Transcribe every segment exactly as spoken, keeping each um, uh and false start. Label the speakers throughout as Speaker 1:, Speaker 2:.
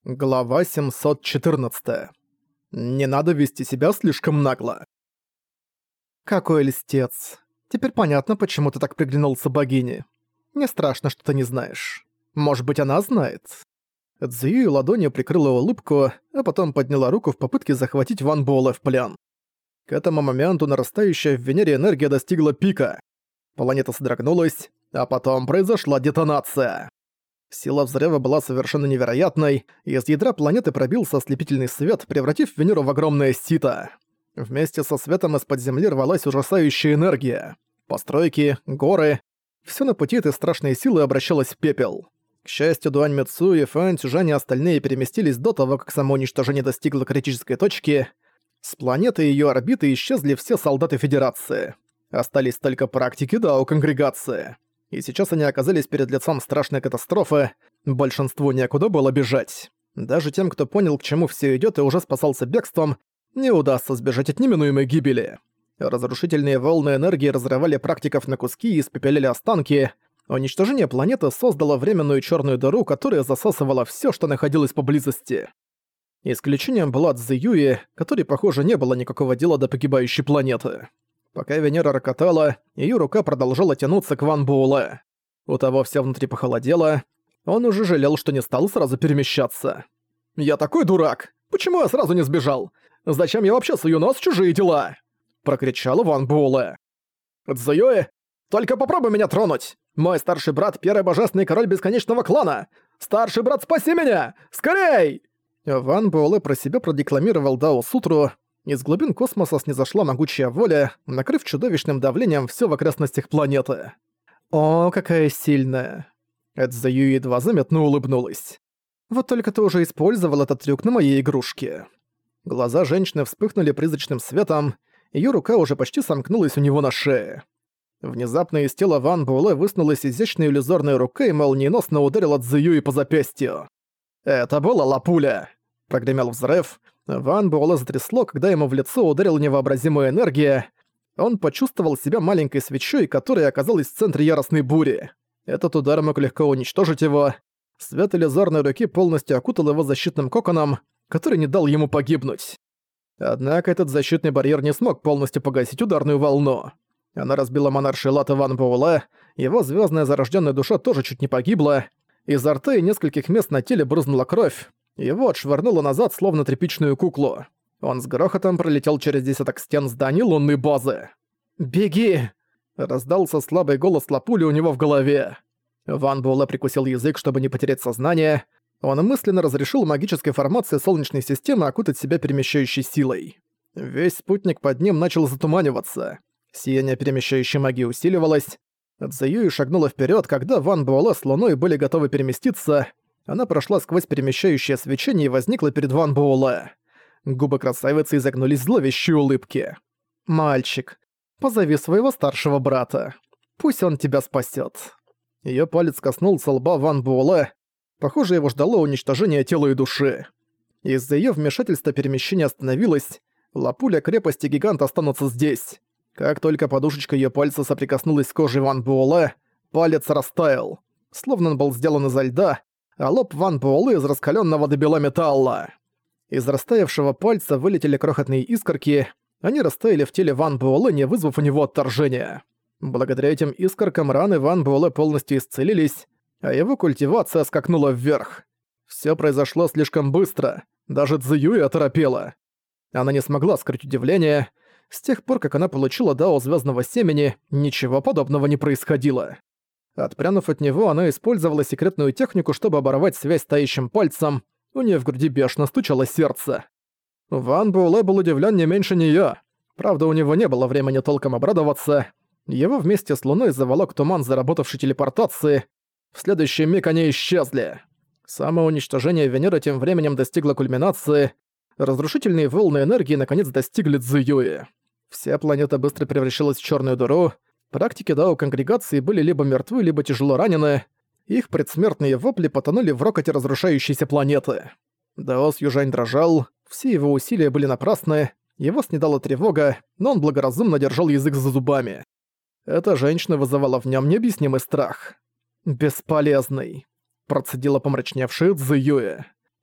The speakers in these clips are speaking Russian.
Speaker 1: Глава семьсот четырнадцать. Не надо вести себя слишком нагло. Какой льстец. Теперь понятно, почему ты так приглянулся богине. Не страшно, что ты не знаешь. Может быть, она знает. Цзюи ладонью прикрыла улыбку, а потом подняла руку в попытке захватить Ван Буэлэ в плен. К этому моменту нарастающая в Венере энергия достигла пика. Планета содрогнулась, а потом произошла детонация. Сила взрыва была совершенно невероятной, и из ядра планеты пробился ослепительный свет, превратив Венеру в огромное сито. Вместе со светом из-под земли рвалась ужасающая энергия. Постройки, горы — всё на пути этой страшной силы обращалось в пепел. К счастью, Дуань Мицуи, Фэн Цюжань и остальные переместились до того, как самоуничтожение достигло критической точки. С планеты и её орбиты исчезли все солдаты Федерации. Остались только практики Дао-конгрегации. И сейчас они оказались перед лицом страшной катастрофы, большинству некуда было бежать. Даже тем, кто понял, к чему всё идёт и уже спасался бегством, не удастся сбежать от неминуемой гибели. Разрушительные волны энергии разрывали практиков на куски и испепеляли останки. Уничтожение планеты создало временную чёрную дыру, которая засасывала всё, что находилось поблизости. Исключением была Цзюи, которой, похоже, не было никакого дела до погибающей планеты. Пока Венера рокотала, её рука продолжала тянуться к Ван Буэлэ. У того всё внутри похолодело, он уже жалел, что не стал сразу перемещаться. «Я такой дурак! Почему я сразу не сбежал? Зачем я вообще сую нос в чужие дела?» — прокричал Ван Буэлэ. «Цзюи, только попробуй меня тронуть! Мой старший брат — первый божественный король бесконечного клана! Старший брат, спаси меня! Скорей!» Ван Буэлэ про себя продекламировал Дао-сутру. Из глубин космоса снизошла могучая воля, накрыв чудовищным давлением всё в окрестностях планеты. «О, какая сильная!» Цзюи едва заметно улыбнулась. «Вот только ты уже использовал этот трюк на моей игрушке». Глаза женщины вспыхнули призрачным светом, её рука уже почти сомкнулась у него на шее. Внезапно из тела Ван Буэлэ высунулась изящная иллюзорная рука и молниеносно ударила Цзюи по запястью. «Это была лапуля!» Прогремел взрыв. Ван Буэлэ затрясло, когда ему в лицо ударила невообразимая энергия. Он почувствовал себя маленькой свечой, которая оказалась в центре яростной бури. Этот удар мог легко уничтожить его. Свет иллюзорной руки полностью окутал его защитным коконом, который не дал ему погибнуть. Однако этот защитный барьер не смог полностью погасить ударную волну. Она разбила монарший латы Ван Буэлэ, его звездная зарожденная душа тоже чуть не погибла. Изо рта и нескольких мест на теле брызнула кровь. Его отшвырнуло назад, словно тряпичную куклу. Он с грохотом пролетел через десяток стен зданий лунной базы. «Беги!» — раздался слабый голос лапули у него в голове. Ван Буэлэ прикусил язык, чтобы не потерять сознание. Он мысленно разрешил магической формации Солнечной системы окутать себя перемещающей силой. Весь спутник под ним начал затуманиваться. Сияние перемещающей магии усиливалось. Цзюи шагнула вперед, когда Ван Буэлэ с Луной были готовы переместиться. Она прошла сквозь перемещающее свечение и возникла перед Ван Буэлэ. Губы красавицы изогнулись в зловещей улыбке. «Мальчик, позови своего старшего брата. Пусть он тебя спасет». Её палец коснулся лба Ван Буэлэ. Похоже, его ждало уничтожение тела и души. Из-за её вмешательства перемещение остановилось. Лапуля крепости гиганта останутся здесь. Как только подушечка её пальца соприкоснулась с кожей Ван Буэлэ, палец растаял. Словно он был сделан изо льда, а лоб Ван Буэлэ из раскалённого до бела металла. Из растаявшего пальца вылетели крохотные искорки, они растаяли в теле Ван Буэлэ, не вызвав у него отторжения. Благодаря этим искоркам раны Ван Буэлэ полностью исцелились, а его культивация скакнула вверх. Всё произошло слишком быстро, даже Цзюи оторопела. Она не смогла скрыть удивление. С тех пор, как она получила дао звёздного семени, ничего подобного не происходило. Отпрянув от него, она использовала секретную технику, чтобы оборвать связь с таящим пальцем. У неё в груди бешено стучало сердце. Ван Буэлэ был удивлен не меньше неё. Правда, у него не было времени толком обрадоваться. Его вместе с Луной заволок туман заработавшей телепортации. В следующий миг они исчезли. Самоуничтожение Венеры тем временем достигло кульминации. Разрушительные волны энергии наконец достигли Цзюи. Вся планета быстро превращалась в чёрную дыру. Практики Дао-конгрегации были либо мертвы, либо тяжело ранены. Их предсмертные вопли потонули в рокоте разрушающейся планеты. Даос Южань дрожал, все его усилия были напрасны, его снедала тревога, но он благоразумно держал язык за зубами. Эта женщина вызывала в нём необъяснимый страх. «Бесполезный», — процедила помрачневшая Цзюи.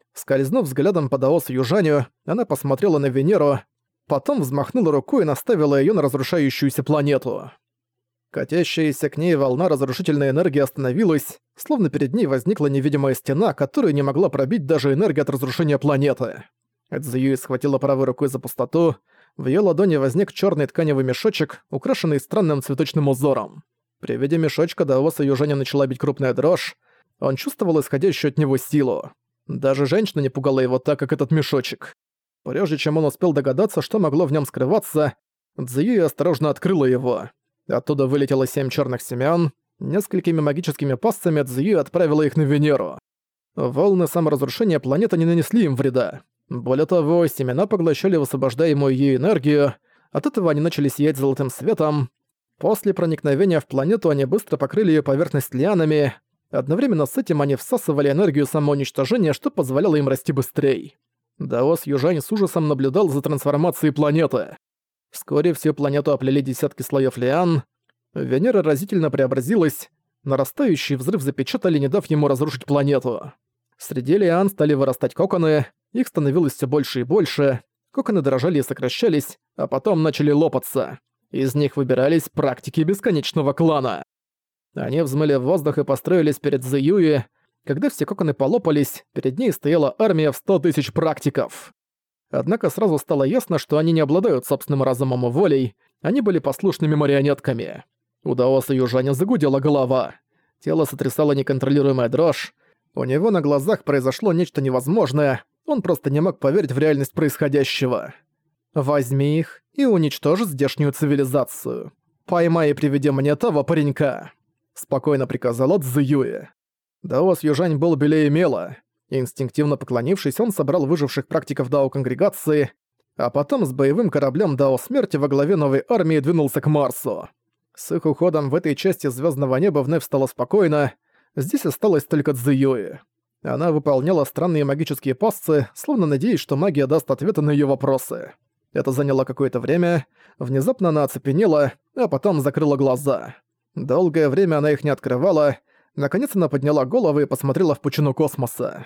Speaker 1: Скользнув взглядом по Даосу Южаню, она посмотрела на Венеру, потом взмахнула рукой и наставила её на разрушающуюся планету. Катящаяся к ней волна разрушительной энергии остановилась, словно перед ней возникла невидимая стена, которую не могла пробить даже энергия от разрушения планеты. Цзюи схватила правой рукой за пустоту, в её ладони возник чёрный тканевый мешочек, украшенный странным цветочным узором. При виде мешочка Даоса Южаня начала бить крупная дрожь, он чувствовал исходящую от него силу. Даже женщина не пугала его так, как этот мешочек. Прежде чем он успел догадаться, что могло в нем скрываться, Цзюи осторожно открыла его. Оттуда вылетело семь черных семян, несколькими магическими пастцами Цзюи отправила их на Венеру. Волны саморазрушения планеты не нанесли им вреда. Более того, семена поглощали высвобождаемую ей энергию, от этого они начали сиять золотым светом. После проникновения в планету они быстро покрыли ее поверхность лианами. Одновременно с этим они всасывали энергию самоуничтожения, что позволяло им расти быстрее. Даос Южань с ужасом наблюдал за трансформацией планеты. Вскоре всю планету оплели десятки слоев лиан. Венера разительно преобразилась. Нарастающий взрыв запечатали, не дав ему разрушить планету. Среди лиан стали вырастать коконы, их становилось все больше и больше. Коконы дрожали и сокращались, а потом начали лопаться. Из них выбирались практики бесконечного клана. Они взмыли в воздух и построились перед Цзюи. Когда все коконы полопались, перед ней стояла армия в сто тысяч практиков. Однако сразу стало ясно, что они не обладают собственным разумом и волей, они были послушными марионетками. У Даоса Южаня загудела голова. Тело сотрясало неконтролируемая дрожь. У него на глазах произошло нечто невозможное, он просто не мог поверить в реальность происходящего. «Возьми их и уничтожь здешнюю цивилизацию. Поймай и приведи мне того паренька», — спокойно приказала Цзюи. Даос Южань был белее мела. Инстинктивно поклонившись, он собрал выживших практиков Дао-конгрегации, а потом с боевым кораблем Дао Смерти во главе новой армии двинулся к Марсу. С их уходом в этой части звездного неба вновь стало спокойно, здесь осталась только Цзюи. Она выполняла странные магические пассы, словно надеясь, что магия даст ответы на её вопросы. Это заняло какое-то время, внезапно она оцепенела, а потом закрыла глаза. Долгое время она их не открывала, наконец она подняла голову и посмотрела в пучину космоса.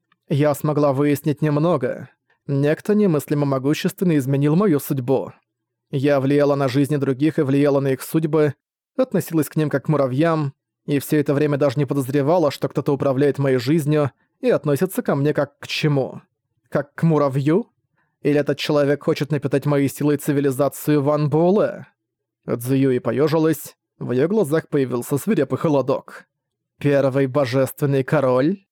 Speaker 1: «Я смогла выяснить немного. Некто немыслимо могущественный изменил мою судьбу. Я влияла на жизни других и влияла на их судьбы, относилась к ним как к муравьям, и все это время даже не подозревала, что кто-то управляет моей жизнью и относится ко мне как к чему? Как к муравью? Или этот человек хочет напитать моей силой цивилизацию Ван Буэлэ?» Цзюи поёжилась, в её глазах появился свирепый холодок. «Первый божественный король?»